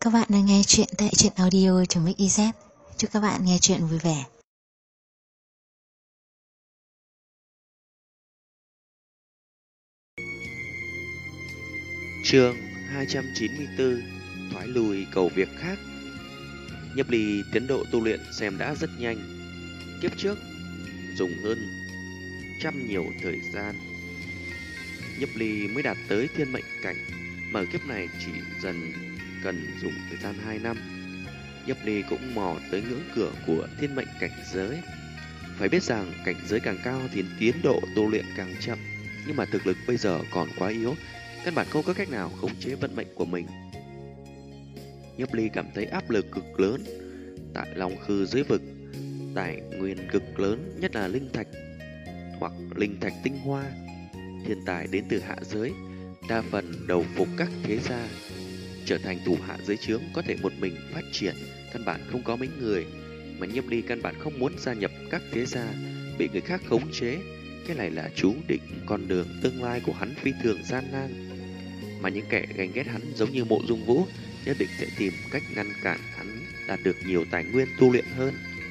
Các bạn đang nghe chuyện tại truyện audio.mix.iz. Chúc các bạn nghe chuyện vui vẻ. Chương 294: Thoái lùi cầu việc khác. Nhấp Ly tiến độ tu luyện xem đã rất nhanh. Kiếp trước dùng hơn trăm nhiều thời gian, Nhấp Ly mới đạt tới thiên mệnh cảnh, mà kiếp này chỉ dần cần dùng thời gian 2 năm. Nhấp Ly cũng mò tới ngưỡng cửa của thiên mệnh cảnh giới. Phải biết rằng cảnh giới càng cao thì tiến độ tu luyện càng chậm, nhưng mà thực lực bây giờ còn quá yếu, căn bản không có cách nào khống chế vận mệnh của mình. Nhấp Ly cảm thấy áp lực cực lớn. Tại Long Khư dưới vực, tài nguyên cực lớn, nhất là linh thạch hoặc linh thạch tinh hoa. Thiên tài đến từ hạ giới, đa phần đầu phục các thế gia, trở thành thủ hạ dưới trướng, có thể một mình phát triển, căn bản không có mấy người. Mà Nhấp Ly căn bản không muốn gia nhập các thế gia, bị người khác khống chế. Cái này là chú định con đường tương lai của hắn phi thường gian nan. Mà những kẻ ganh ghét hắn giống như Mộ Dung Vũ nhất định sẽ tìm cách ngăn cản hắn đạt được nhiều tài nguyên tu luyện hơn.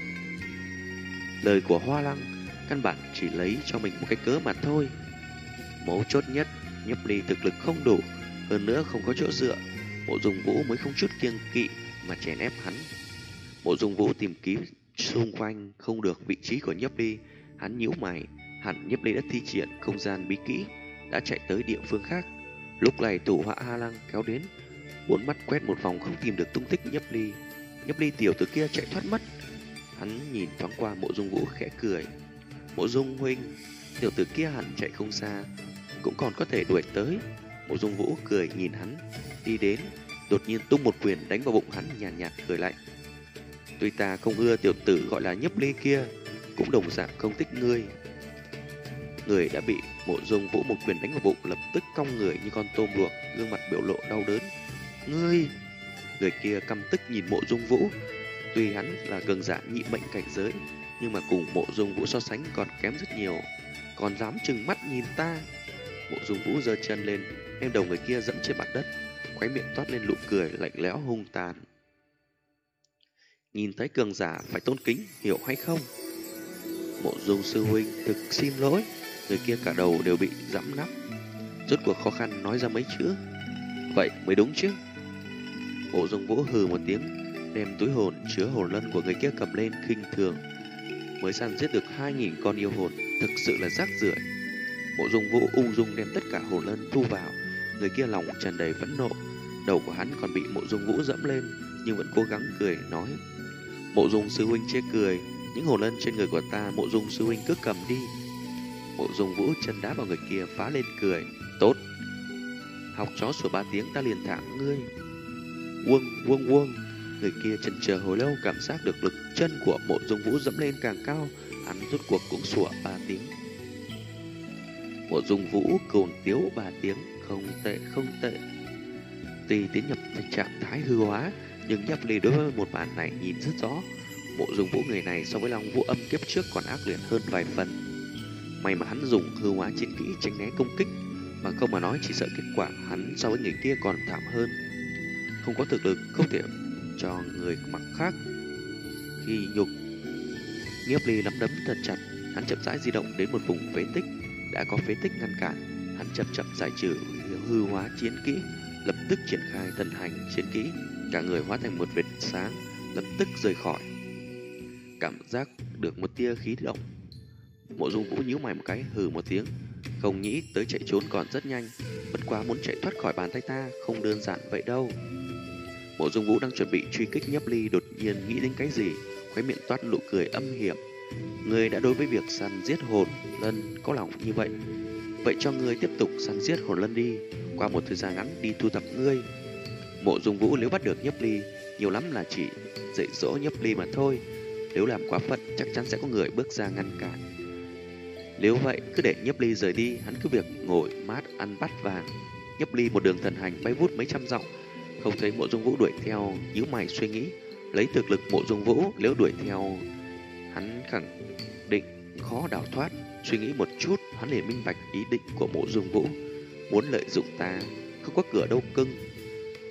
Lời của Hoa Lăng căn bản chỉ lấy cho mình một cái cớ mà thôi. Mấu chốt nhất, Nhấp Ly thực lực không đủ, hơn nữa không có chỗ dựa, Mộ Dung Vũ mới không chút kiêng kỵ mà chèn ép hắn. Mộ Dung Vũ tìm kiếm xung quanh không được vị trí của Nhấp Ly, hắn nhíu mày, hẳn Nhấp Ly đã thi triển không gian bí kỹ, đã chạy tới địa phương khác. Lúc này thủ hạ Hoa Lăng kéo đến, bốn mắt quét một vòng không tìm được tung tích Nhấp Ly. Nhấp Ly tiểu tử kia chạy thoát mất. Hắn nhìn thoáng qua Mộ Dung Vũ khẽ cười. Mộ Dung huynh, tiểu tử kia hẳn chạy không xa, cũng còn có thể đuổi tới. Mộ Dung Vũ cười nhìn hắn, đi đến, đột nhiên tung một quyền đánh vào bụng hắn, nhàn nhạt cười lạnh. Tuy ta không ưa tiểu tử gọi là Nhấp Ly kia, cũng đồng dạng không thích ngươi. Người đã bị Mộ Dung Vũ một quyền đánh vào bụng lập tức cong người như con tôm luộc, gương mặt biểu lộ đau đớn. Ngươi! Người kia căm tức nhìn Mộ Dung Vũ. Tuy hắn là cường giả nhị mệnh cảnh giới, nhưng mà cùng Mộ Dung Vũ so sánh còn kém rất nhiều. Còn dám trừng mắt nhìn ta! Mộ Dung Vũ giơ chân lên, đem đầu người kia dẫm trên mặt đất, khóe miệng toát lên nụ cười lạnh lẽo hung tàn. Nhìn thấy cường giả phải tôn kính, hiểu hay không? Mộ Dung sư huynh, thực xin lỗi. Người kia cả đầu đều bị dẫm nắp, rốt cuộc khó khăn nói ra mấy chữ. Vậy mới đúng chứ. Mộ Dung Vũ hừ một tiếng, đem túi hồn chứa hồn lân của người kia cầm lên khinh thường. Mới săn giết được 2000 con yêu hồn, thực sự là rác rưởi. Mộ Dung Vũ ung dung đem tất cả hồn lân thu vào. Người kia lòng tràn đầy phẫn nộ, đầu của hắn còn bị Mộ Dung Vũ dẫm lên, nhưng vẫn cố gắng cười nói: Mộ Dung sư huynh chê cười, những hồn lân trên người của ta Mộ Dung sư huynh cứ cầm đi. Mộ Dung Vũ chân đá vào người kia, phá lên cười. Tốt, học chó sủa 3 tiếng ta liền thả ngươi. Uông uông uông. Người kia chần chờ hồi lâu, cảm giác được lực chân của Mộ Dung Vũ dẫm lên càng cao, hắn rốt cuộc cũng sủa 3 tiếng. Mộ Dung Vũ cuồng tiếu 3 tiếng, không tệ không tệ. Tuy tiến nhập thành trạng thái hư hóa, nhưng Nhấp Ly đối với một màn này nhìn rất rõ. Mộ Dung Vũ người này so với Long Vũ Âm kiếp trước còn ác liệt hơn vài phần. May mà hắn dùng hư hóa chiến kỹ tránh né công kích, mà không mà nói chỉ sợ kết quả hắn so với người kia còn thảm hơn. Không có thực lực không thể cho người mặc khác khi nhục. Nhiếp Ly nắm đấm thật chặt, hắn chậm rãi di động đến một vùng phế tích. Đã có phế tích ngăn cản, hắn chậm chậm giải trừ hư hóa chiến kỹ, lập tức triển khai thần hành chiến kỹ. Cả người hóa thành một vệt sáng, lập tức rời khỏi. Cảm giác được một tia khí động, Mộ Dung Vũ nhíu mày một cái, hừ một tiếng. Không nghĩ tới chạy trốn còn rất nhanh, bất quá muốn chạy thoát khỏi bàn tay ta không đơn giản vậy đâu. Mộ Dung Vũ đang chuẩn bị truy kích Nhấp Ly, đột nhiên nghĩ đến cái gì, khóe miệng toát nụ cười âm hiểm. Ngươi đã đối với việc săn giết hồn lân có lòng như vậy, vậy cho ngươi tiếp tục săn giết hồn lân đi, qua một thời gian ngắn đi thu thập ngươi. Mộ Dung Vũ nếu bắt được Nhấp Ly, nhiều lắm là chỉ dạy dỗ Nhấp Ly mà thôi. Nếu làm quá phận chắc chắn sẽ có người bước ra ngăn cản. Nếu vậy cứ để Nhấp Ly rời đi, hắn cứ việc ngồi mát ăn bát vàng. Nhấp Ly một đường thần hành bay vút mấy trăm dặm, không thấy Mộ Dung Vũ đuổi theo, nhíu mày suy nghĩ. Lấy thực lực Mộ Dung Vũ, nếu đuổi theo hắn khẳng định khó đào thoát. Suy nghĩ một chút, hắn liền minh bạch ý định của Mộ Dung Vũ. Muốn lợi dụng ta, không có cửa đâu cưng.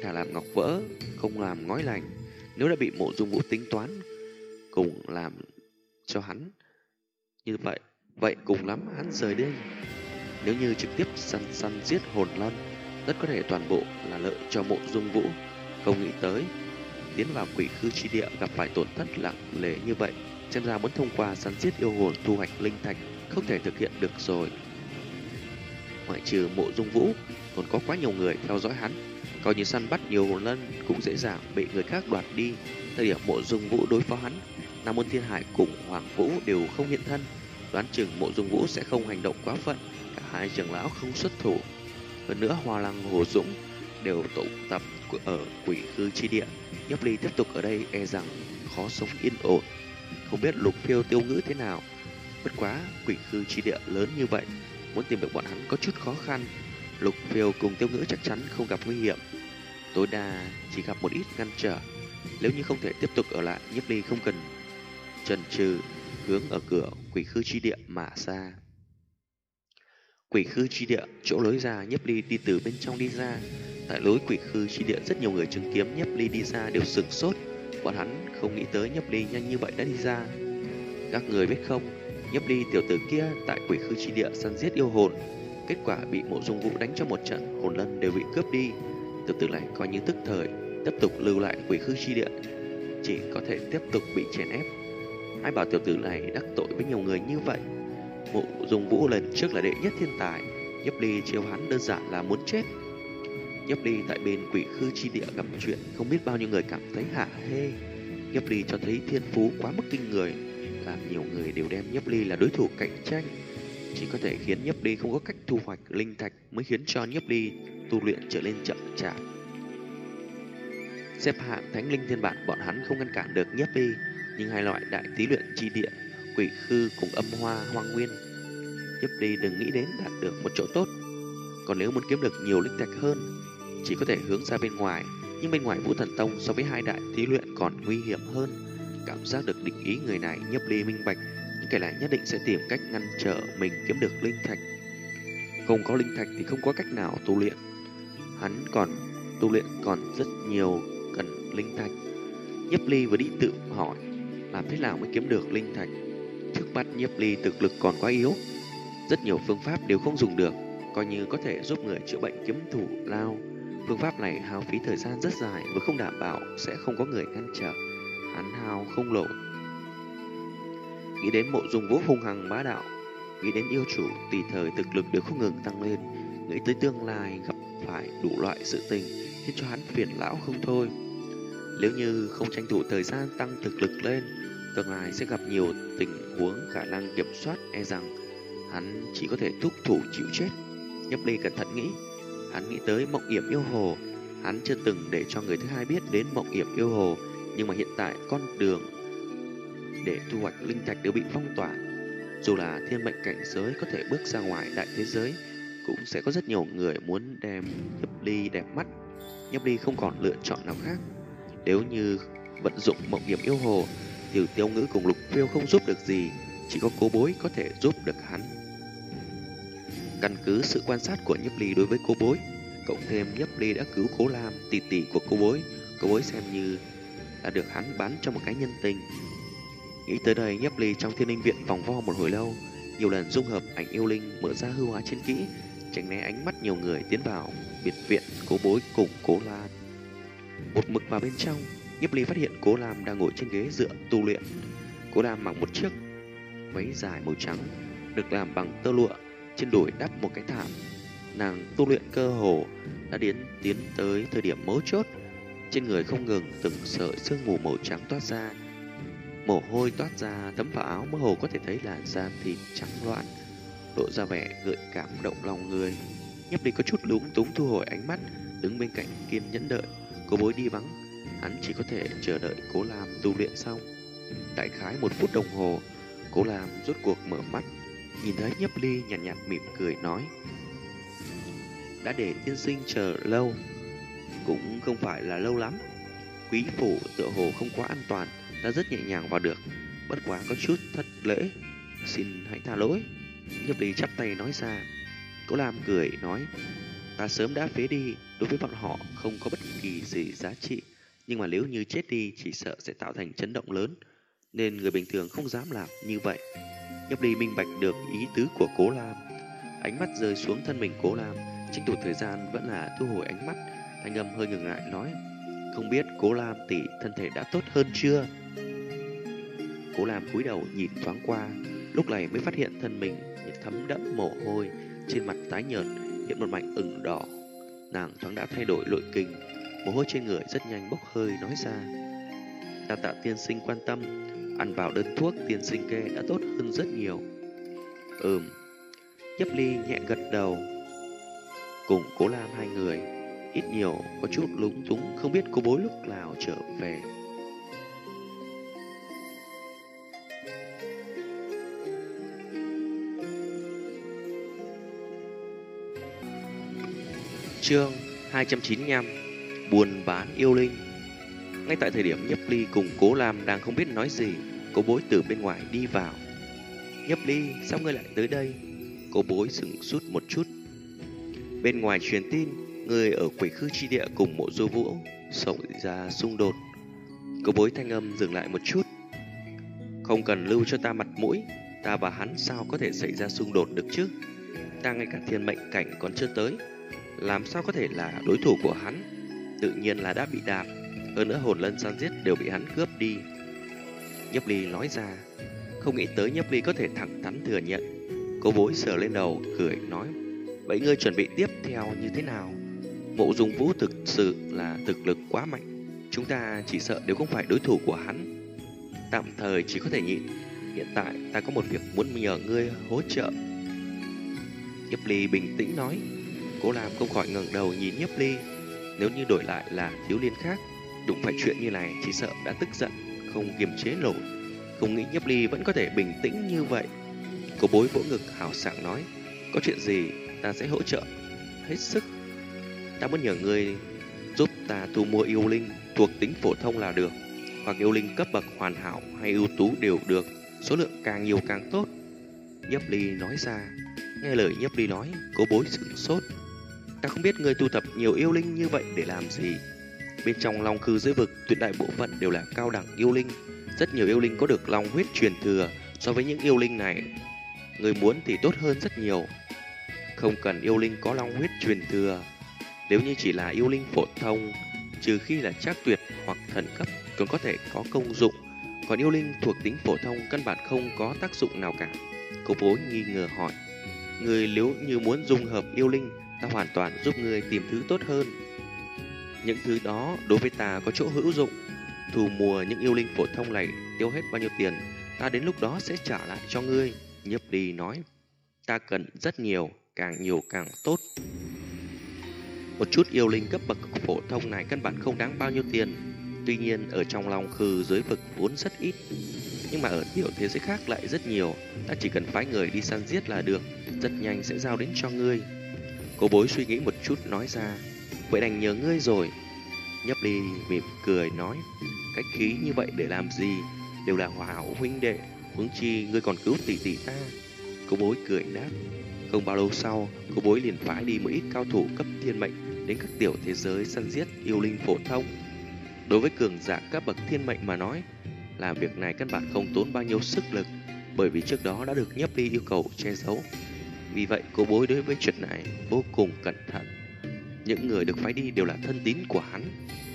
thà làm ngọc vỡ, không làm ngói lành. Nếu đã bị Mộ Dung Vũ tính toán, cùng làm cho hắn như vậy, vậy cùng lắm hắn rời đi. Nếu như trực tiếp săn giết hồn lân, rất có thể toàn bộ là lợi cho Mộ Dung Vũ. Không nghĩ tới, tiến vào quỷ khư chi địa gặp phải tổn thất nặng nề như vậy, xem ra muốn thông qua săn giết yêu hồn thu hoạch linh thạch không thể thực hiện được rồi. Ngoại trừ Mộ Dung Vũ, còn có quá nhiều người theo dõi hắn, coi như săn bắt nhiều hồn lân cũng dễ dàng bị người khác đoạt đi. Thời điểm Mộ Dung Vũ đối phó hắn, Nam Môn Thiên Hải cùng Hoàng Vũ đều không hiện thân, đoán chừng Mộ Dung Vũ sẽ không hành động quá phận, cả hai trưởng lão không xuất thủ. Hơn nữa Hoa Lăng, Hồ Dũng đều tụ tập ở quỷ khư chi địa, Nhiếp Ly tiếp tục ở đây e rằng khó sống yên ổn. Không biết Lục Phiêu, Tiêu Ngữ thế nào. Bất quá quỷ khư chi địa lớn như vậy, muốn tìm được bọn hắn có chút khó khăn. Lục Phiêu cùng Tiêu Ngữ chắc chắn không gặp nguy hiểm, tối đa chỉ gặp một ít ngăn trở. Nếu như không thể tiếp tục ở lại, Nhiếp Ly không cần chần chừ, hướng ở cửa quỷ khư chi địa mà ra. Quỷ khư chi địa, chỗ lối ra, Nhiếp Ly đi từ bên trong đi ra. Tại lối quỷ khư chi địa, rất nhiều người chứng kiến Nhiếp Ly đi ra đều sửng sốt. Bọn hắn không nghĩ tới Nhiếp Ly nhanh như vậy đã đi ra. Các người biết không, Nhiếp Ly tiểu tử kia tại quỷ khư chi địa săn giết yêu hồn, kết quả bị Mộ Dung Vũ đánh cho một trận, hồn lân đều bị cướp đi. Tiểu tử này coi như tức thời, tiếp tục lưu lại quỷ khư chi địa, chỉ có thể tiếp tục bị chèn ép. Ai bảo tiểu tử này đắc tội với nhiều người như vậy. Mộ Dung Vũ lần trước là đệ nhất thiên tài, Nhiếp Ly chiêu hắn đơn giản là muốn chết. Nhiếp Ly tại bên quỷ khư chi địa gặp chuyện, không biết bao nhiêu người cảm thấy hả hê. Nhiếp Ly cho thấy thiên phú quá mức kinh người, làm nhiều người đều đem Nhiếp Ly là đối thủ cạnh tranh. Chỉ có thể khiến Nhiếp Ly không có cách thu hoạch linh thạch mới khiến cho Nhiếp Ly tu luyện trở nên chậm chạp. Xếp hạng thánh linh thiên bản bọn hắn không ngăn cản được Nhiếp Ly, nhưng hai loại đại tí luyện chi địa, quỷ khư cùng âm hoa hoang nguyên, Nhiếp Ly đừng nghĩ đến đạt được một chỗ tốt. Còn nếu muốn kiếm được nhiều linh thạch hơn, chỉ có thể hướng ra bên ngoài, nhưng bên ngoài Vũ Thần Tông so với hai đại thí luyện còn nguy hiểm hơn. Cảm giác được định ý người này, Nhiếp Ly minh bạch, những kẻ này nhất định sẽ tìm cách ngăn trở mình kiếm được linh thạch. Không có linh thạch thì không có cách nào tu luyện. Hắn còn tu luyện còn rất nhiều cần linh thạch. Nhiếp Ly vừa đi tự hỏi, làm thế nào mới kiếm được linh thạch? Trước mắt Nhiếp Ly thực lực còn quá yếu, rất nhiều phương pháp đều không dùng được, coi như có thể giúp người chữa bệnh kiếm thủ lao. Phương pháp này hao phí thời gian rất dài, vừa không đảm bảo sẽ không có người ngăn trở. Hắn hao không lộ. Nghĩ đến Mộ Dung Vũ hung hăng bá đạo, nghĩ đến yêu chủ tùy thời thực lực đều không ngừng tăng lên, nghĩ tới tương lai gặp phải đủ loại sự tình khiến cho hắn phiền lão không thôi. Nếu như không tranh thủ thời gian tăng thực lực lên, tương lai sẽ gặp nhiều tình huống khả năng kiểm soát, e rằng hắn chỉ có thể thúc thủ chịu chết. Nhiếp Ly cẩn thận nghĩ, hắn nghĩ tới Mộng Yểm Yêu Hồ. Hắn chưa từng để cho người thứ hai biết đến Mộng Yểm Yêu Hồ, nhưng mà hiện tại con đường để thu hoạch linh thạch đều bị phong tỏa. Dù là thiên mệnh cảnh giới có thể bước ra ngoài đại thế giới, cũng sẽ có rất nhiều người muốn đem Nhiếp Ly đẹp mắt. Nhiếp Ly không còn lựa chọn nào khác. Nếu như vận dụng Mộng Yểm Yêu Hồ, thì Tiêu Ngữ cùng Lục Phiêu không giúp được gì, chỉ có Cố Bối có thể giúp được hắn. Căn cứ sự quan sát của Nhiếp Ly đối với Cố Bối, cộng thêm Nhiếp Ly đã cứu Cố Lam, tỷ tỷ của Cố Bối xem như đã được hắn bán cho một cái nhân tình. Nghĩ tới đây, Nhiếp Ly trong Thiên Linh Viện vòng vo một hồi lâu, nhiều lần dung hợp ảnh yêu linh, mở ra hư hóa chiến kỹ, tránh né ánh mắt nhiều người tiến vào biệt viện Cố Bối cùng Cố Lam. Một mực vào bên trong, Nhiếp Ly phát hiện Cố Lam đang ngồi trên ghế dựa tu luyện. Cố Lam mặc một chiếc váy dài màu trắng, được làm bằng tơ lụa, trên đùi đắp một cái thảm. Nàng tu luyện cơ hồ đã tiến tới thời điểm mấu chốt, trên người không ngừng từng sợi sương mù màu trắng toát ra, mồ hôi toát ra thấm vào áo, mơ hồ có thể thấy làn da thịt trắng loạn, lộ ra vẻ gợi cảm động lòng người. Nhiếp Ly có chút lúng túng thu hồi ánh mắt, đứng bên cạnh kiên nhẫn đợi. Cố Bối đi vắng, hắn chỉ có thể chờ đợi Cố Lam tu luyện xong. Đại khái 1 phút đồng hồ, Cố Lam rốt cuộc mở mắt, nhìn thấy Nhiếp Ly nhàn nhạt mỉm cười nói: đã để tiên sinh chờ lâu. Cũng không phải là lâu lắm. Quý phủ tựa hồ không quá an toàn, ta rất nhẹ nhàng vào được, bất quá có chút thất lễ, xin hãy tha lỗi. Nhiếp Ly chắp tay nói ra. Cố Lam cười nói: Ta sớm đã phế đi, đối với bọn họ không có bất kỳ gì giá trị, nhưng mà nếu như chết đi chỉ sợ sẽ tạo thành chấn động lớn, nên người bình thường không dám làm như vậy. Nhấp Ly minh bạch được ý tứ của Cố Lam, ánh mắt rơi xuống thân mình Cố Lam, tranh thủ thời gian vẫn là thu hồi ánh mắt, thanh âm hơi ngừng lại nói: "Không biết Cố Lam tỷ thân thể đã tốt hơn chưa?" Cố Lam cúi đầu nhìn thoáng qua, lúc này mới phát hiện thân mình thấm đẫm mồ hôi, trên mặt tái nhợt hiện một mảnh ửng đỏ. Nàng thoáng đã thay đổi lội kình, mồ hôi trên người rất nhanh bốc hơi, nói ra: "Đa tạ tiên sinh quan tâm, ăn vào đơn thuốc tiên sinh kê đã tốt hơn rất nhiều." Nhấp Ly nhẹ gật đầu. Cùng Cố Lam hai người ít nhiều có chút lúng túng, không biết cô bối lúc nào trở về. Chương 295: Buôn bán yêu linh. Ngay tại thời điểm Nhấp Ly cùng Cố Lam đang không biết nói gì, Cố Bối từ bên ngoài đi vào. "Nhấp Ly, sao ngươi lại tới đây?" Cố Bối sững sốt một chút. "Bên ngoài truyền tin, người ở Quỷ Khư chi địa cùng Mộ Du Vũ xảy ra xung đột." Cố Bối thanh âm dừng lại một chút. "Không cần lưu cho ta mặt mũi, ta và hắn sao có thể xảy ra xung đột được chứ? Ta ngay cả thiên mệnh cảnh còn chưa tới, làm sao có thể là đối thủ của hắn? Tự nhiên là đã bị đạp, hơn nữa hồn lân san giết đều bị hắn cướp đi." Nhấp Ly nói ra. Không nghĩ tới Nhấp Ly có thể thẳng thắn thừa nhận. Cố Bối sờ lên đầu cười nói: "Vậy ngươi chuẩn bị tiếp theo như thế nào? Mộ Dung Vũ thực sự là thực lực quá mạnh, chúng ta chỉ sợ đều không phải đối thủ của hắn. Tạm thời chỉ có thể nhịn. Hiện tại ta có một việc muốn nhờ ngươi hỗ trợ." Nhấp Ly bình tĩnh nói. Cố Lam không khỏi ngẩng đầu nhìn Nhấp Ly. Nếu như đổi lại là thiếu liên khác, đụng phải chuyện như này chỉ sợ đã tức giận, không kiềm chế nổi. Không nghĩ Nhấp Ly vẫn có thể bình tĩnh như vậy. Cố Bối vỗ ngực hào sảng nói: "Có chuyện gì ta sẽ hỗ trợ hết sức. Ta muốn nhờ ngươi giúp ta thu mua yêu linh thuộc tính phổ thông là được, hoặc yêu linh cấp bậc hoàn hảo hay ưu tú đều được, số lượng càng nhiều càng tốt." Nhấp Ly nói ra. Nghe lời Nhấp Ly nói, Cố Bối sửng sốt. "Ta không biết ngươi thu thập nhiều yêu linh như vậy để làm gì? Bên trong Long Khư dưới vực tuyệt đại bộ phận đều là cao đẳng yêu linh, rất nhiều yêu linh có được long huyết truyền thừa. So với những yêu linh này, người muốn thì tốt hơn rất nhiều. Không cần yêu linh có long huyết truyền thừa, nếu như chỉ là yêu linh phổ thông, trừ khi là trác tuyệt hoặc thần cấp còn có thể có công dụng, còn yêu linh thuộc tính phổ thông căn bản không có tác dụng nào cả." Cố Bối nghi ngờ hỏi: "Người nếu như muốn dung hợp yêu linh, ta hoàn toàn giúp người tìm thứ tốt hơn. Những thứ đó đối với ta có chỗ hữu dụng. Thu mua những yêu linh phổ thông này tiêu hết bao nhiêu tiền, ta đến lúc đó sẽ trả lại cho ngươi." Nhấp Ly nói. "Ta cần rất nhiều càng tốt. Một chút yêu linh cấp bậc phổ thông này căn bản không đáng bao nhiêu tiền. Tuy nhiên ở trong Long Khư giới vực vốn rất ít, nhưng mà ở tiểu thế giới khác lại rất nhiều. Ta chỉ cần phái người đi săn giết là được, rất nhanh sẽ giao đến cho ngươi." Cố Bối suy nghĩ một chút nói ra. "Vậy đành nhờ ngươi rồi." Nhấp Ly mỉm cười nói: "Cách khí như vậy để làm gì? Đều là hòa hảo huynh đệ, huống chi ngươi còn cứu tỷ tỷ ta." Cố Bối cười đáp. Không bao lâu sau, Cố Bối liền phái đi một ít cao thủ cấp thiên mệnh đến các tiểu thế giới săn giết yêu linh phổ thông. Đối với cường giả cấp bậc thiên mệnh mà nói, làm việc này căn bản không tốn bao nhiêu sức lực, bởi vì trước đó đã được Nhấp Ly yêu cầu che giấu. Vì vậy Cố Bối đối với chuyện này vô cùng cẩn thận. Những người được phái đi đều là thân tín của hắn.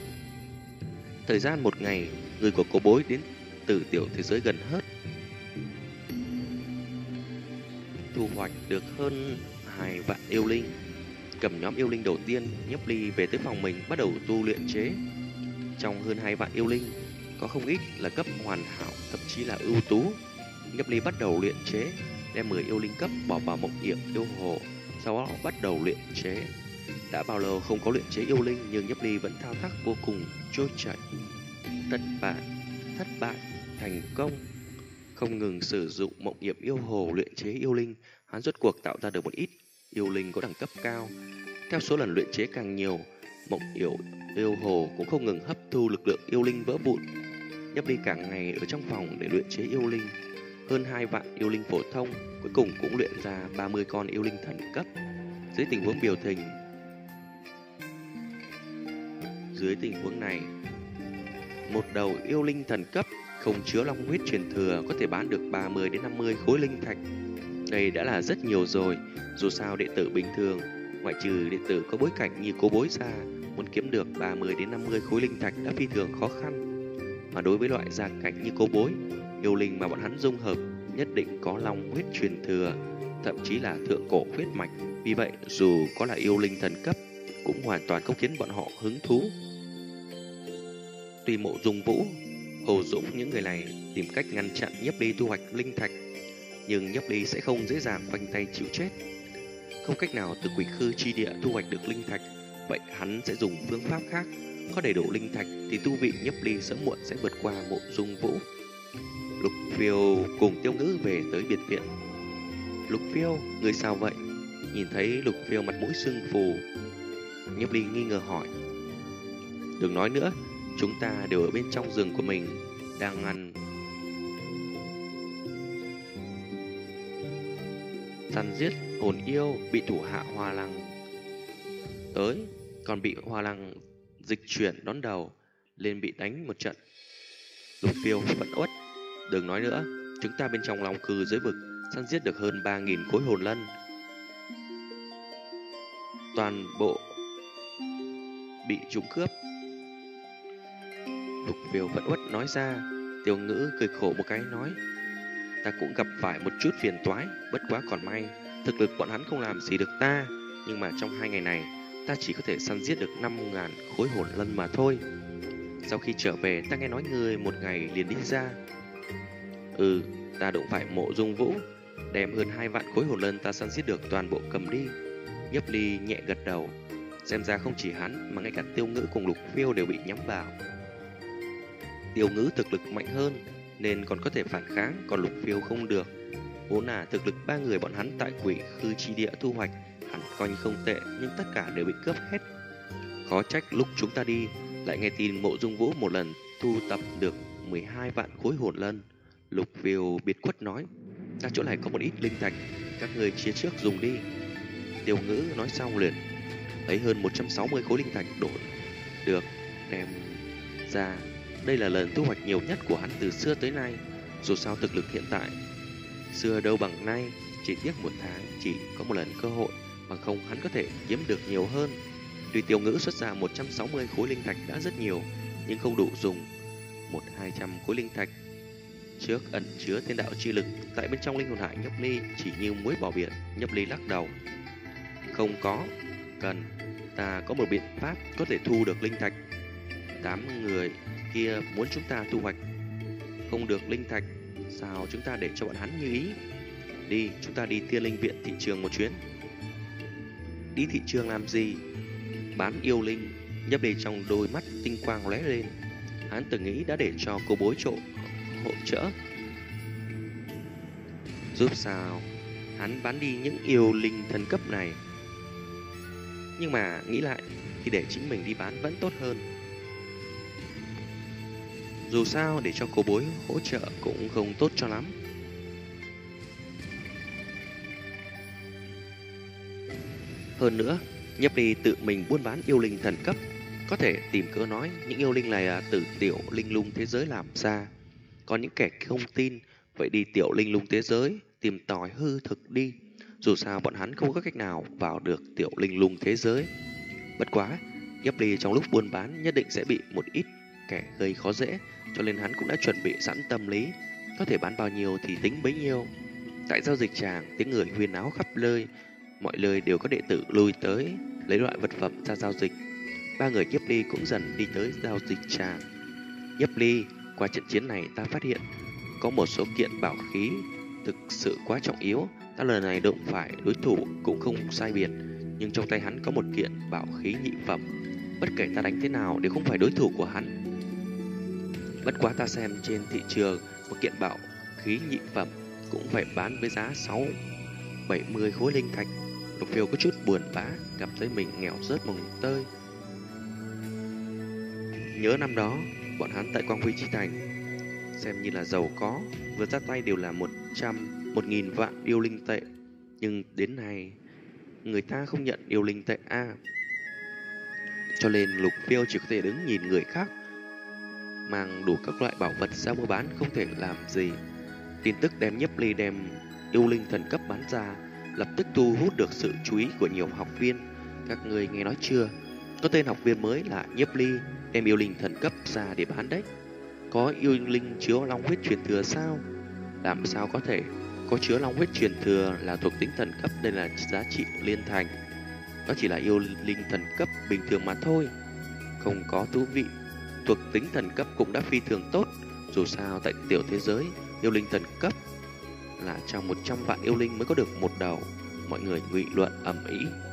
Thời gian một ngày, người của Cố Bối đến từ tiểu thế giới gần hết, thu hoạch được hơn 2 vạn yêu linh. Cầm nhóm yêu linh đầu tiên, Nhấp Ly về tới phòng mình bắt đầu tu luyện chế. Trong hơn 2 vạn yêu linh, có không ít là cấp hoàn hảo, thậm chí là ưu tú. Nhấp Ly bắt đầu luyện chế, đem 10 yêu linh cấp bỏ vào mộng yểm yêu hồ, sau đó bắt đầu luyện chế. Đã bao lâu không có luyện chế yêu linh, nhưng Nhấp Ly vẫn thao tác vô cùng trôi chảy. Thất bại, thành công. Không ngừng sử dụng mộng yểm yêu hồ luyện chế yêu linh, hắn rốt cuộc tạo ra được một ít yêu linh có đẳng cấp cao. Theo số lần luyện chế càng nhiều, mộng yêu hồ cũng không ngừng hấp thu lực lượng yêu linh vỡ vụn. Nhấp Ly cả ngày ở trong phòng để luyện chế yêu linh. Hơn 2 vạn yêu linh phổ thông, cuối cùng cũng luyện ra 30 con yêu linh thần cấp. Dưới tình huống biểu tình, Dưới tình huống này, một đầu yêu linh thần cấp không chứa long huyết truyền thừa có thể bán được 30 đến 50 khối linh thạch. Đây đã là rất nhiều rồi, dù sao đệ tử bình thường, ngoại trừ đệ tử có bối cảnh như cô bối ra, muốn kiếm được 30 đến 50 khối linh thạch đã phi thường khó khăn. Mà đối với loại gia cảnh như cô bối, yêu linh mà bọn hắn dung hợp nhất định có long huyết truyền thừa, thậm chí là thượng cổ huyết mạch. Vì vậy, dù có là yêu linh thần cấp, cũng hoàn toàn không khiến bọn họ hứng thú. Tuy Mộ Dung Vũ, Hồ Dũng những người này tìm cách ngăn chặn Nhiếp Ly thu hoạch linh thạch, nhưng Nhiếp Ly sẽ không dễ dàng khoanh tay chịu chết. Không cách nào từ Quỷ Khư chi địa thu hoạch được linh thạch, vậy hắn sẽ dùng phương pháp khác. Có đầy đủ linh thạch thì tu vị Nhiếp Ly sớm muộn sẽ vượt qua Mộ Dung Vũ. Lục Phiêu cùng Tiêu Ngữ về tới biệt viện. Lục Phiêu, người sao vậy? Nhìn thấy Lục Phiêu mặt mũi sưng phù, Nhiếp Ly nghi ngờ hỏi. Đừng nói nữa, chúng ta đều ở bên trong rừng của mình, đang ăn săn giết hồn yêu, bị thủ hạ Hoa Lăng tới, còn bị Hoa Lăng dịch chuyển đón đầu, lên bị đánh một trận. Lục Phiêu vẫn uất. Đừng nói nữa, chúng ta bên trong Long Cư dưới vực săn giết được hơn 3.000 khối hồn lân. Toàn bộ bị chúng cướp. Lục Phiêu vẫn uất nói ra. Tiêu Ngữ cười khổ một cái nói, ta cũng gặp phải một chút phiền toái, bất quá còn may thực lực bọn hắn không làm gì được ta, nhưng mà trong 2 ngày này ta chỉ có thể săn giết được 5.000 khối hồn lân mà thôi. Sau khi trở về ta nghe nói người một ngày liền đi ra. Ta đụng phải Mộ Dung Vũ, đem hơn 2 vạn khối hồn lân ta săn giết được toàn bộ cầm đi. Nhiếp Ly nhẹ gật đầu. Xem ra không chỉ hắn mà ngay cả Tiêu Ngữ cùng Lục Phiêu đều bị nhắm vào. Tiêu Ngữ thực lực mạnh hơn nên còn có thể phản kháng, còn Lục Phiêu không được. Vốn là thực lực 3 người bọn hắn tại Quỷ Khư chi địa thu hoạch hẳn coi như không tệ, nhưng tất cả đều bị cướp hết. Khó trách lúc chúng ta đi lại nghe tin Mộ Dung Vũ một lần thu tập được 12 vạn khối hồn lân. Lục Phiêu biệt khuất nói, ta chỗ này có một ít linh thạch, các người chia trước dùng đi. Tiêu Ngữ nói xong liền lấy hơn 160 khối linh thạch đổi được đem ra. Đây là lần thu hoạch nhiều nhất của hắn từ xưa tới nay. Dù sao thực lực hiện tại xưa đâu bằng nay, chỉ tiếc một tháng chỉ có một lần cơ hội, bằng không hắn có thể kiếm được nhiều hơn. Tuy Tiêu Ngữ xuất ra 160 khối linh thạch đã rất nhiều, nhưng không đủ dùng. 100-200 khối linh thạch trước ẩn chứa thiên đạo chi lực tại bên trong linh hồn hải Nhiếp Ly chỉ như muối bỏ biển. Nhiếp Ly lắc đầu, không có cần, ta có một biện pháp có thể thu được linh thạch. 8 người kia muốn chúng ta thu hoạch không được linh thạch, sao chúng ta để cho bọn hắn như ý? Đi, chúng ta đi Tiên Linh Viện thị trường một chuyến. Đi thị trường làm gì? Bán yêu linh. Nhiếp Ly trong đôi mắt tinh quang lóe lên. Hắn từng nghĩ đã để cho cô bối trộn hỗ trợ giúp sao hắn bán đi những yêu linh thần cấp này, nhưng mà nghĩ lại thì để chính mình đi bán vẫn tốt hơn. Dù sao để cho cô bối hỗ trợ cũng không tốt cho lắm. Hơn nữa, Nhiếp Ly tự mình buôn bán yêu linh thần cấp, có thể tìm cớ nói những yêu linh này là từ tiểu linh lung thế giới làm ra. Còn những kẻ không tin, vậy đi tiểu linh lung thế giới tìm tòi hư thực đi. Dù sao bọn hắn không có cách nào vào được tiểu linh lung thế giới. Bất quá, Nhiếp Ly trong lúc buôn bán nhất định sẽ bị một ít kẻ gây khó dễ, cho nên hắn cũng đã chuẩn bị sẵn tâm lý, có thể bán bao nhiêu thì tính bấy nhiêu. Tại giao dịch tràng, tiếng người huyên náo khắp nơi, mọi nơi đều có đệ tử lui tới lấy loại vật phẩm ra giao dịch. 3 người Nhiếp Ly cũng dần đi tới giao dịch tràng. Nhiếp Ly, qua trận chiến này ta phát hiện có một số kiện bảo khí thực sự quá trọng yếu. Ta lần này đụng phải đối thủ cũng không sai biệt, nhưng trong tay hắn có một kiện bảo khí nhị phẩm. Bất kể ta đánh thế nào đều không phải đối thủ của hắn. Bất quá ta xem trên thị trường, một kiện bảo khí nhị phẩm cũng phải bán với giá 60-70 khối linh thạch. Lục Phiêu có chút buồn bã, cảm thấy mình nghèo rớt mồng tơi. Nhớ năm đó, bọn hắn tại Quang Huy Chi Thành xem như là giàu có, vừa ra tay đều là 100-1.000 vạn yêu linh tệ. Nhưng đến nay, người ta không nhận yêu linh tệ a. Cho nên Lục Phiêu chỉ có thể đứng nhìn người khác mang đủ các loại bảo vật ra mua bán, không thể làm gì. Tin tức đem Nhiếp Ly đem yêu linh thần cấp bán ra lập tức thu hút được sự chú ý của nhiều học viên. Các người nghe nói chưa? Có tên học viên mới là Nhiếp Ly đem yêu linh thần cấp ra để bán đấy. Có yêu linh chứa long huyết truyền thừa sao? Làm sao có thể? Có chứa long huyết truyền thừa là thuộc tính thần cấp nên là giá trị liên thành. Đó chỉ là yêu linh thần cấp bình thường mà thôi, không có thú vị. Thuộc tính thần cấp cũng đã phi thường tốt. Dù sao tại tiểu thế giới, yêu linh thần cấp là trong 100 vạn yêu linh mới có được một đầu. Mọi người nghị luận ầm ĩ.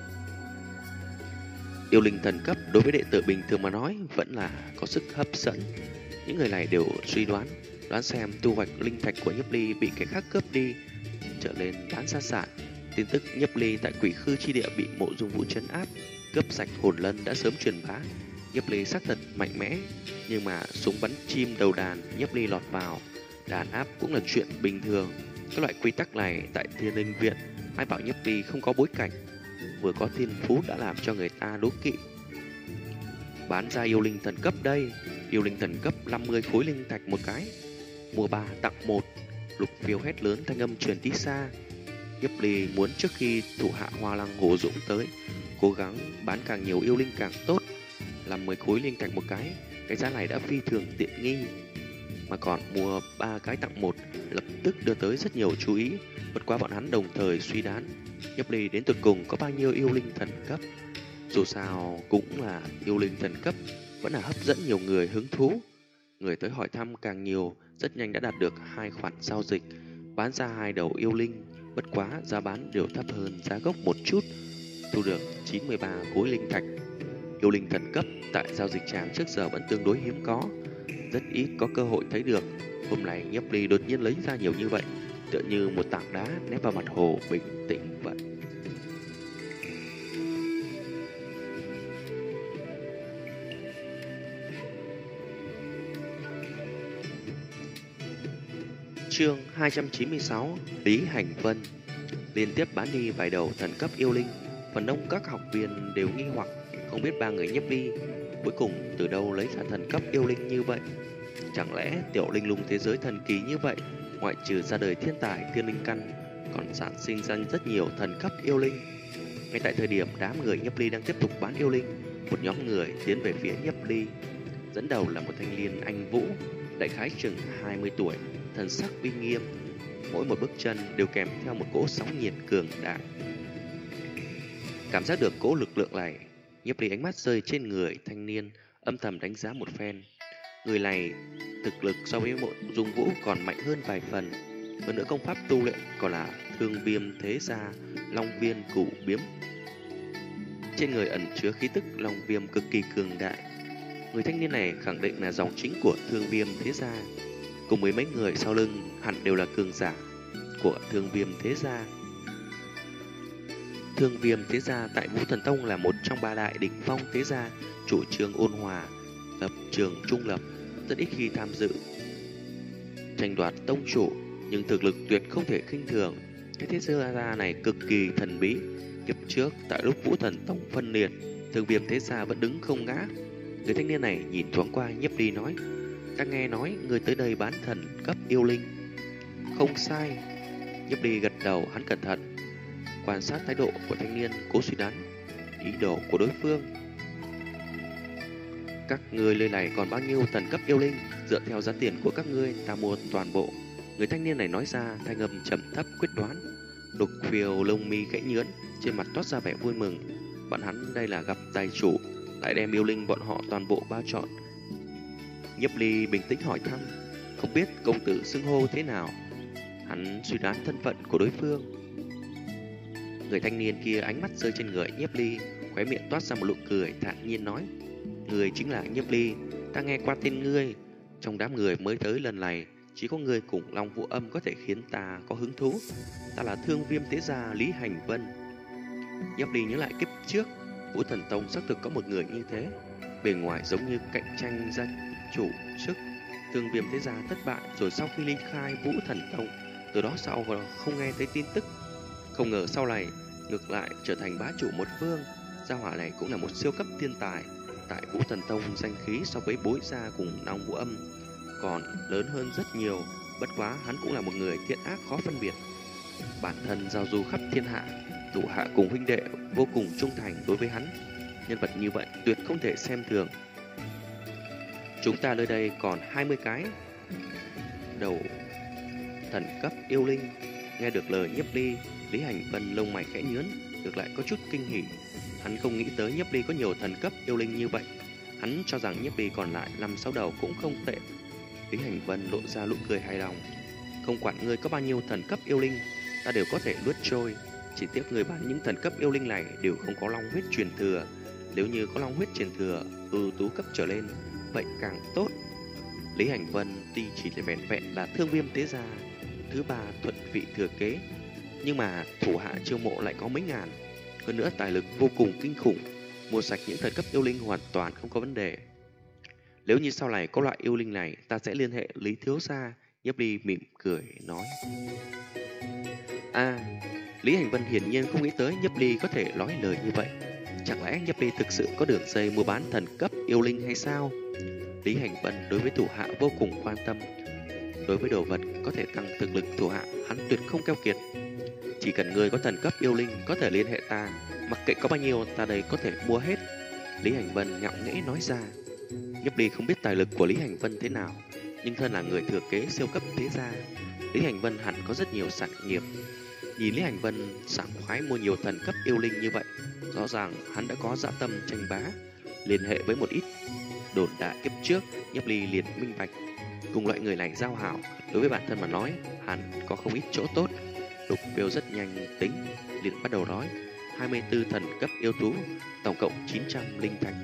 Yêu linh thần cấp đối với đệ tử bình thường mà nói vẫn là có sức hấp dẫn. Những người này đều suy đoán xem thu hoạch linh thạch của Nhiếp Ly bị kẻ khác cướp đi, trở lên bán gia sản. Tin tức Nhiếp Ly tại Quỷ Khư chi địa bị Mộ Dung Vũ trấn áp, cướp sạch hồn lân đã sớm truyền bá. Nhiếp Ly xác thật mạnh mẽ, nhưng mà súng bắn chim đầu đàn Nhiếp Ly lọt vào đàn áp cũng là chuyện bình thường. Các loại quy tắc này tại Thiên Linh Viện, ai bảo Nhiếp Ly không có bối cảnh, vừa có thiên phú đã làm cho người ta đố kỵ. Bán ra yêu linh thần cấp đây, yêu linh thần cấp 50 khối linh thạch một cái, mua 3 tặng 1. Lục Phiêu hét lớn, thanh âm truyền đi xa. Nhiếp Ly muốn trước khi thủ hạ Hoa Lăng Hồ Dũng tới, cố gắng bán càng nhiều yêu linh càng tốt. 50 khối linh thạch một cái giá này đã phi thường tiện nghi, mà còn mua 3 cái tặng 1, lập tức đưa tới rất nhiều chú ý. Bất quá bọn hắn đồng thời suy đoán Nhiếp Ly đến tột cùng có bao nhiêu yêu linh thần cấp. Dù sao cũng là yêu linh thần cấp, vẫn là hấp dẫn nhiều người hứng thú. Người tới hỏi thăm càng nhiều, rất nhanh đã đạt được 2 khoản giao dịch, bán ra 2 đầu yêu linh. Bất quá giá bán đều thấp hơn giá gốc một chút, thu được 93 khối linh thạch. Yêu linh thần cấp tại giao dịch tràng trước giờ vẫn tương đối hiếm có, rất ít có cơ hội thấy được. Hôm nay Nhiếp Ly đột nhiên lấy ra nhiều như vậy, tựa như một tảng đá ném vào mặt hồ bình tĩnh vậy. Chương 296, Lý Hành Vân. Liên tiếp bán đi vài đầu thần cấp yêu linh, phần đông các học viên đều nghi hoặc không biết 3 người Nhiếp Ly cuối cùng từ đâu lấy ra thần cấp yêu linh như vậy. Chẳng lẽ tiểu linh lung thế giới thần kỳ như vậy, ngoại trừ ra đời thiên tài thiên linh căn, còn sản sinh ra rất nhiều thần cấp yêu linh. Ngay tại thời điểm đám người Nhiếp Ly đang tiếp tục bán yêu linh, một nhóm người tiến về phía Nhiếp Ly. Dẫn đầu là một thanh niên anh Vũ, đại khái chừng 20 tuổi, thần sắc uy nghiêm, mỗi một bước chân đều kèm theo một cỗ sóng nhiệt cường đại. Cảm giác được cỗ lực lượng này, Nhiếp Ly ánh mắt rơi trên người thanh niên, âm thầm đánh giá một phen. Người này thực lực so với Mộ Dung Vũ còn mạnh hơn vài phần, hơn nữa công pháp tu luyện còn là Thương Viêm Thế Gia Long Viên Cửu Biếm. Trên người ẩn chứa khí tức Long Viêm cực kỳ cường đại. Người thanh niên này khẳng định là dòng chính của Thương Viêm Thế Gia, cùng với mấy người sau lưng hẳn đều là cường giả của Thương Viêm Thế Gia. Thương Viêm Thế Gia tại Vũ Thần Tông là một trong 3 đại đỉnh phong thế gia, chủ trương ôn hòa, lập trường trung lập, rất ít khi tham dự tranh đoạt tông chủ, nhưng thực lực tuyệt không thể khinh thường. Cái thế gia này cực kỳ thần bí. Kiếp trước tại lúc Vũ Thần Tông phân liệt, Thương Viêm Thế Gia vẫn đứng không ngã. Người thanh niên này nhìn thoáng qua Nhiếp Ly nói: "Ta nghe nói người tới đây bán thần cấp yêu linh." "Không sai." Nhiếp Ly gật đầu, hắn cẩn thận quan sát thái độ của thanh niên, cố suy đoán ý đồ của đối phương. "Các ngươi nơi này còn bao nhiêu thần cấp yêu linh? Dựa theo giá tiền của các ngươi, ta mua toàn bộ." Người thanh niên này nói ra, thanh âm trầm thấp quyết đoán. Lục Phiêu lông mi khẽ nhướng, trên mặt toát ra vẻ vui mừng. Bọn hắn đây là gặp tài chủ, lại đem yêu linh bọn họ toàn bộ bao trọn. Nhiếp Ly bình tĩnh hỏi thăm: "Không biết công tử xưng hô thế nào?" Hắn suy đoán thân phận của đối phương. Người thanh niên kia ánh mắt rơi trên người Nhiếp Ly, khóe miệng toát ra một nụ cười thản nhiên nói: "Người chính là Nhiếp Ly, ta nghe qua tên ngươi. Trong đám người mới tới lần này, chỉ có ngươi cùng Long Vũ Âm có thể khiến ta có hứng thú. Ta là Thương Viêm Thế Gia Lý Hành Vân." Nhiếp Ly nhớ lại kiếp trước, Vũ Thần Tông xác thực có một người như thế, bề ngoài giống như cạnh tranh gia chủ chức. Thương Viêm Thế Gia thất bại rồi sau khi ly khai Vũ Thần Tông, từ đó sau không nghe thấy tin tức. Không ngờ sau này ngược lại trở thành bá chủ một phương. Gia hỏa này cũng là một siêu cấp thiên tài, tại Vũ Thần Tông danh khí so với Bối Gia cùng Long Vũ Âm còn lớn hơn rất nhiều, bất quá hắn cũng là một người thiện ác khó phân biệt. Bản thân giao du khắp thiên hạ, thủ hạ cùng huynh đệ vô cùng trung thành đối với hắn. Nhân vật như vậy tuyệt không thể xem thường. Chúng ta nơi đây còn 20 cái đầu thần cấp yêu linh. Nghe được lời Nhiếp Ly, Lý Hành Vân lông mày khẽ nhướng, ngược lại có chút kinh hỉ. Hắn không nghĩ tới Nhiếp Ly có nhiều thần cấp yêu linh như vậy. Hắn cho rằng Nhiếp Ly còn lại 5-6 đầu cũng không tệ. Lý Hành Vân lộ ra nụ cười hài lòng. Không quản ngươi có bao nhiêu thần cấp yêu linh, ta đều có thể nuốt trôi. Chỉ tiếc người bán những thần cấp yêu linh này đều không có long huyết truyền thừa. Nếu như có long huyết truyền thừa ưu tú cấp trở lên, vậy càng tốt. Lý Hành Vân tuy chỉ là vẹn vẹn là Thương Viêm Tế Gia thứ 3 thuận vị thừa kế, nhưng mà thủ hạ chiêu mộ lại có mấy ngàn. Hơn nữa tài lực vô cùng kinh khủng, mua sạch những thần cấp yêu linh hoàn toàn không có vấn đề. Nếu như sau này có loại yêu linh này, ta sẽ liên hệ Lý Thiếu Gia. Nhiếp Ly mỉm cười nói. Lý Hành Vân hiển nhiên không nghĩ tới Nhiếp Ly có thể nói lời như vậy. Chẳng lẽ Nhiếp Ly thực sự có đường dây mua bán thần cấp yêu linh hay sao? Lý Hành Vân đối với thủ hạ vô cùng quan tâm. Đối với đồ vật có thể tăng thực lực thủ hạ, hắn tuyệt không keo kiệt. Chỉ cần người có thần cấp yêu linh có thể liên hệ ta, mặc kệ có bao nhiêu ta đây có thể mua hết. Lý Hành Vân ngạo nghễ nói ra. Nhiếp Ly không biết tài lực của Lý Hành Vân thế nào, nhưng thân là người thừa kế siêu cấp thế gia, Lý Hành Vân hẳn có rất nhiều sản nghiệp. Nhìn Lý Hành Vân sảng khoái mua nhiều thần cấp yêu linh như vậy, rõ ràng hắn đã có dã tâm tranh bá. Liên hệ với một ít đồn đại kiếp trước, Nhiếp Ly liền minh bạch. Cùng loại người này giao hảo, đối với bản thân mà nói, hắn có không ít chỗ tốt. Lục Phiêu rất nhanh tính, liền bắt đầu nói. 24 thần cấp yêu thú, tổng cộng 900 linh thạch.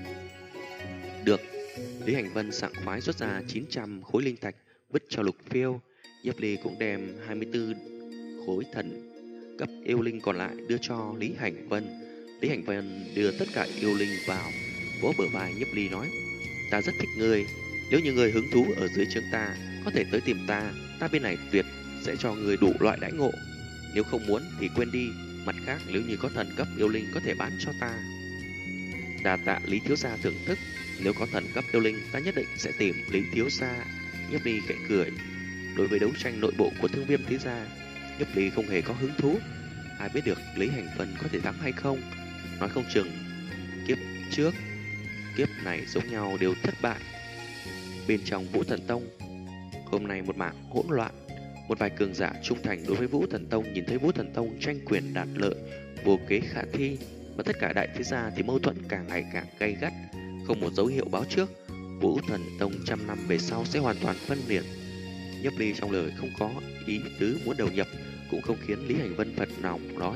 Được. Lý Hành Vân sảng khoái xuất ra 900 khối linh thạch, vứt cho Lục Phiêu. Nhiếp Ly cũng đem 24 khối thần cấp yêu linh còn lại đưa cho Lý Hành Vân. Lý Hành Vân đưa tất cả yêu linh vào, vỗ bờ vai Nhiếp Ly nói. Ta rất thích ngươi, nếu như ngươi hứng thú ở dưới trướng ta, có thể tới tìm ta, ta bên này tuyệt sẽ cho ngươi đủ loại đãi ngộ. Nếu không muốn thì quên đi, mặt khác nếu như có thần cấp yêu linh có thể bán cho ta. Đà tạ Lý Thiếu Gia thưởng thức, nếu có thần cấp yêu linh ta nhất định sẽ tìm Lý Thiếu Gia. Nhiếp Ly khẽ cười. Đối với đấu tranh nội bộ của Thương Viêm Thế Gia, Nhiếp Ly không hề có hứng thú. Ai biết được Lý Hành Vân có thể thắng hay không? Nói không chừng kiếp trước, kiếp này giống nhau đều thất bại. Bên trong Vũ Thần Tông, hôm nay một mảng hỗn loạn. Một vài cường giả trung thành đối với Vũ Thần Tông nhìn thấy Vũ Thần Tông tranh quyền đạt lợi, vô kế khả thi, và tất cả đại thế gia thì mâu thuẫn càng ngày càng gay gắt, không một dấu hiệu báo trước. Vũ Thần Tông trăm năm về sau sẽ hoàn toàn phân liệt. Nhiếp Ly trong lời không có ý tứ muốn đầu nhập, cũng không khiến Lý Hành Vân phật lòng nói.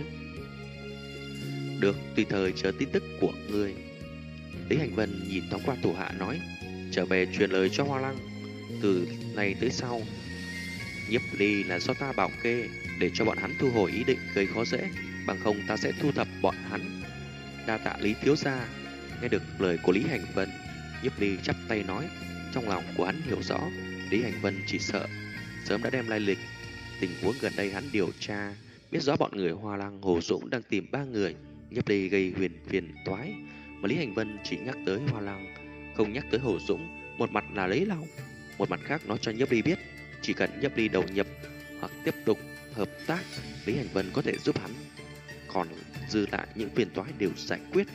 Được, tùy thời chờ tin tức của ngươi. Lý Hành Vân nhìn thoáng qua thủ hạ nói. Trở về truyền lời cho Hoa Lăng, từ nay tới sau Nhiếp Ly là do ta bảo kê, để cho bọn hắn thu hồi ý định gây khó dễ, bằng không ta sẽ thu thập bọn hắn. Đa tạ Lý Thiếu Gia. Nghe được lời của Lý Hành Vân, Nhiếp Ly chắp tay nói. Trong lòng của hắn hiểu rõ, Lý Hành Vân chỉ sợ sớm đã đem lai lịch tình huống gần đây hắn điều tra, biết rõ bọn người Hoa Lăng Hồ Dũng đang tìm 3 người. Nhiếp Ly gây phiền toái, mà Lý Hành Vân chỉ nhắc tới Hoa Lăng, không nhắc tới Hồ Dũng. Một mặt là lấy lòng, một mặt khác nói cho Nhiếp Ly biết, chỉ cần Nhiếp Ly đầu nhập hoặc tiếp tục hợp tác, Lý Hành Vân có thể giúp hắn, còn dư lại những phiền toái đều giải quyết.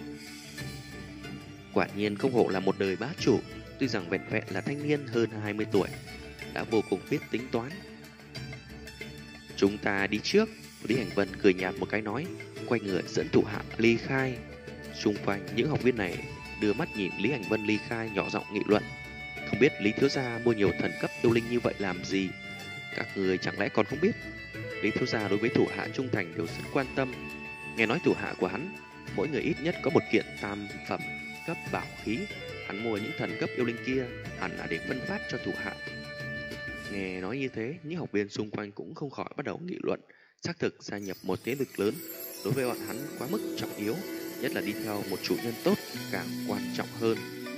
Quả nhiên không hổ là một đời bá chủ, tuy rằng vẹn vẹn là thanh niên hơn 20 tuổi, đã vô cùng biết tính toán. Chúng ta đi trước. Lý Hành Vân cười nhạt một cái nói, quay người dẫn thủ hạ ly khai. Xung quanh những học viên này đưa mắt nhìn Lý Hành Vân ly khai, nhỏ giọng nghị luận. Không biết Lý Thiếu Gia mua nhiều thần cấp yêu linh như vậy làm gì? Các người chẳng lẽ còn không biết? Lý Thiếu Gia đối với thủ hạ trung thành đều rất quan tâm. Nghe nói thủ hạ của hắn mỗi người ít nhất có một kiện tam phẩm cấp bảo khí. Hắn mua những thần cấp yêu linh kia hẳn là để phân phát cho thủ hạ. Nghe nói như thế, những học viên xung quanh cũng không khỏi bắt đầu nghị luận. Xác thực gia nhập một thế lực lớn đối với bọn hắn quá mức trọng yếu, nhất là đi theo một chủ nhân tốt càng quan trọng hơn.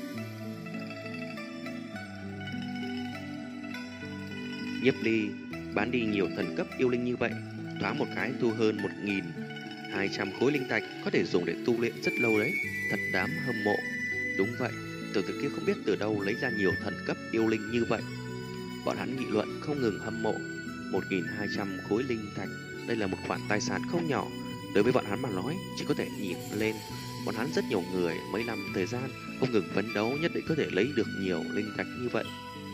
Nhiếp Ly bán đi nhiều thần cấp yêu linh như vậy, thoáng một cái thu hơn 1.200 khối linh thạch, có thể dùng để tu luyện rất lâu đấy, thật đáng hâm mộ. Đúng vậy, tiểu tử kia không biết từ đâu lấy ra nhiều thần cấp yêu linh như vậy. Bọn hắn nghị luận không ngừng hâm mộ. 1.200 khối linh thạch, đây là một khoản tài sản không nhỏ. Đối với bọn hắn mà nói, chỉ có thể nhìn lên. Bọn hắn rất nhiều người, mấy năm thời gian, không ngừng phấn đấu nhất định có thể lấy được nhiều linh thạch như vậy.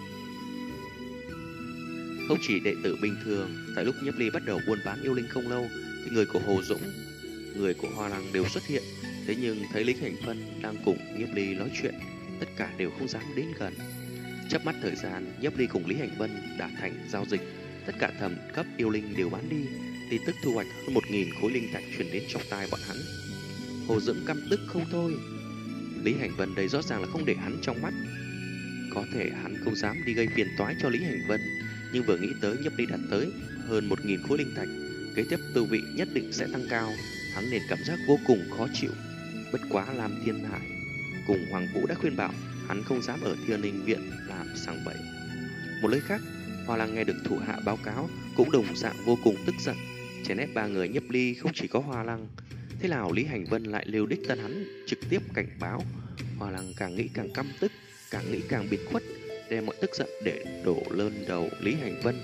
Không chỉ đệ tử bình thường, tại lúc Nhiếp Ly bắt đầu buôn bán yêu linh không lâu, thì người của Hồ Dũng, người của Hoa Lăng đều xuất hiện. Thế nhưng thấy Lý Hành Vân đang cùng Nhiếp Ly nói chuyện, tất cả đều không dám đến gần. Chớp mắt thời gian, Nhiếp Ly cùng Lý Hành Vân đã thành giao dịch, tất cả thần cấp yêu linh đều bán đi, tin tức thu hoạch hơn 1.000 khối linh thạch truyền đến trong tai bọn hắn. Hồ Dũng căm tức không thôi. Lý Hành Vân đây rõ ràng là không để hắn trong mắt. Có thể hắn không dám đi gây phiền toái cho Lý Hành Vân, nhưng vừa nghĩ tới Nhiếp Ly đạt tới hơn 1.000 khối linh thạch, kế tiếp tu vị nhất định sẽ tăng cao, hắn liền cảm giác vô cùng khó chịu. Bất quá Lam Thiên Hải cùng Hoàng Vũ đã khuyên bảo, hắn không dám ở Thiên Linh Viện làm sằng bậy. Một lời khác, Hoa Lăng nghe được thủ hạ báo cáo cũng đồng dạng vô cùng tức giận, chèn ép ba người Nhiếp Ly không chỉ có Hoa Lăng. Thế nào Lý Hành Vân lại liều đích tân hắn trực tiếp cảnh báo. Hoa Lăng càng nghĩ càng căm tức, càng nghĩ càng biệt khuất, đem mọi tức giận để đổ lên đầu Lý Hành Vân.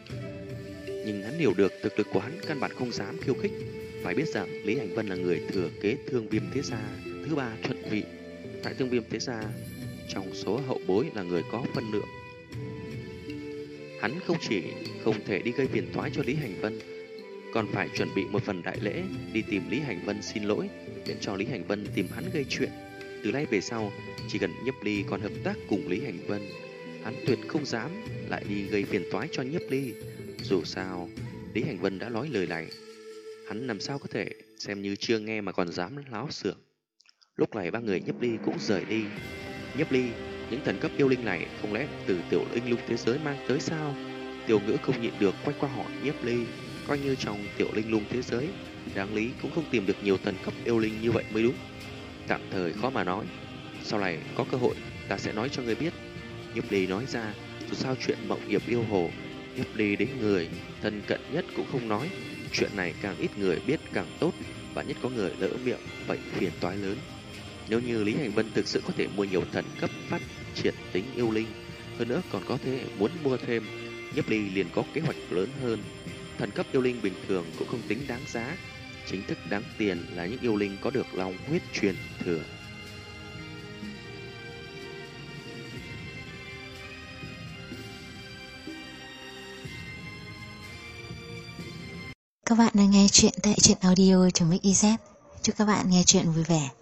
Nhưng hắn hiểu được thực lực của hắn căn bản không dám khiêu khích. Phải biết rằng Lý Hành Vân là người thừa kế Thương Viêm Thế Gia thứ 3 thuận vị. Tại Thương Viêm Thế Gia, trong số hậu bối là người có phân lượng. Hắn không chỉ không thể đi gây phiền toái cho Lý Hành Vân, còn phải chuẩn bị một phần đại lễ đi tìm Lý Hành Vân xin lỗi, miễn cho Lý Hành Vân tìm hắn gây chuyện. Từ nay về sau, chỉ cần Nhiếp Ly còn hợp tác cùng Lý Hành Vân, hắn tuyệt không dám lại đi gây phiền toái cho Nhiếp Ly. Dù sao, Lý Hành Vân đã nói lời này, hắn làm sao có thể xem như chưa nghe mà còn dám láo xược. Lúc này ba người Nhiếp Ly cũng rời đi. Nhiếp Ly, những thần cấp yêu linh này không lẽ từ tiểu linh lung thế giới mang tới sao? Tiểu Ngữ không nhịn được quay qua hỏi Nhiếp Ly, coi như trong tiểu linh lung thế giới, đáng lý cũng không tìm được nhiều thần cấp yêu linh như vậy mới đúng. Tạm thời khó mà nói, sau này có cơ hội ta sẽ nói cho ngươi biết. Nhiếp Ly nói ra, dù sao chuyện mộng hiệp yêu hồ, Nhiếp Ly đến người thân cận nhất cũng không nói. Chuyện này càng ít người biết càng tốt, và nhất có người lỡ miệng, vậy phiền toái lớn. Nếu như Lý Hành Vân thực sự có thể mua nhiều thần cấp phát triển tính yêu linh, hơn nữa còn có thể muốn mua thêm, Nhiếp Ly liền có kế hoạch lớn hơn. Thần cấp yêu linh bình thường cũng không tính đáng giá, chính thức đáng tiền là những yêu linh có được long huyết truyền thừa. Các bạn đang nghe chuyện tại truyện audio.mix.iz. Chúc các bạn nghe chuyện vui vẻ.